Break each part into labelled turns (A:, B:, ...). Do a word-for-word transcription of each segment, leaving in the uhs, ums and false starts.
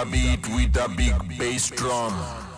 A: the beat with a big bass drum.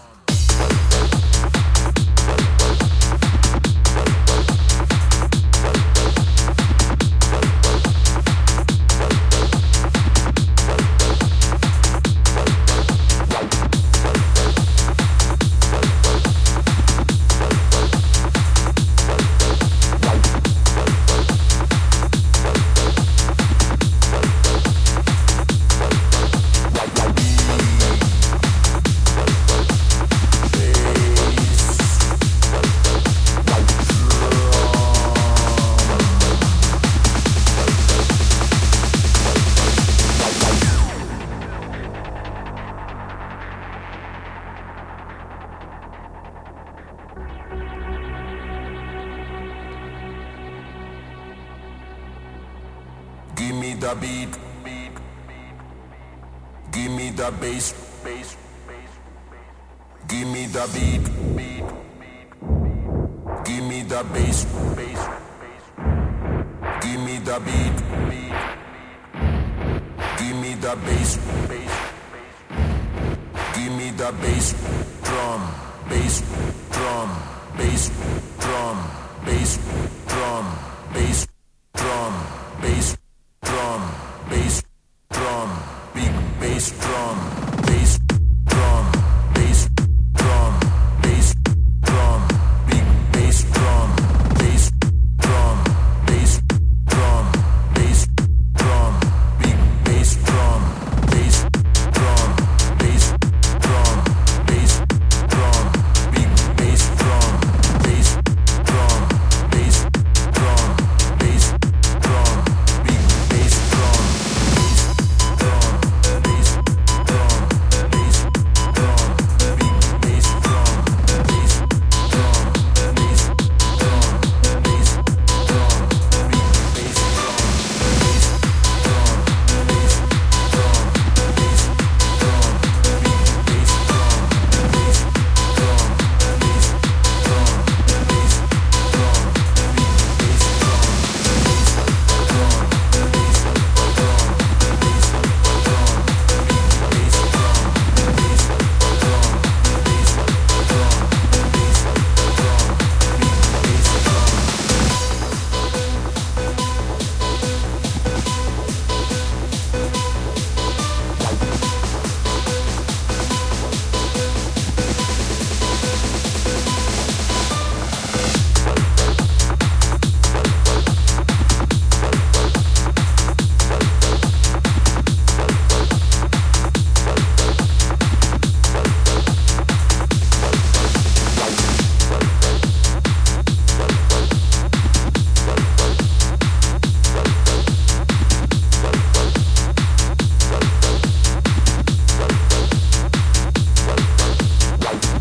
A: Give me the beat, give me the bass, give me the beat, give me the bass, give me the beat, give me the bass, give me the bass drum, bass drum, bass drum, bass drum, bass drum, bass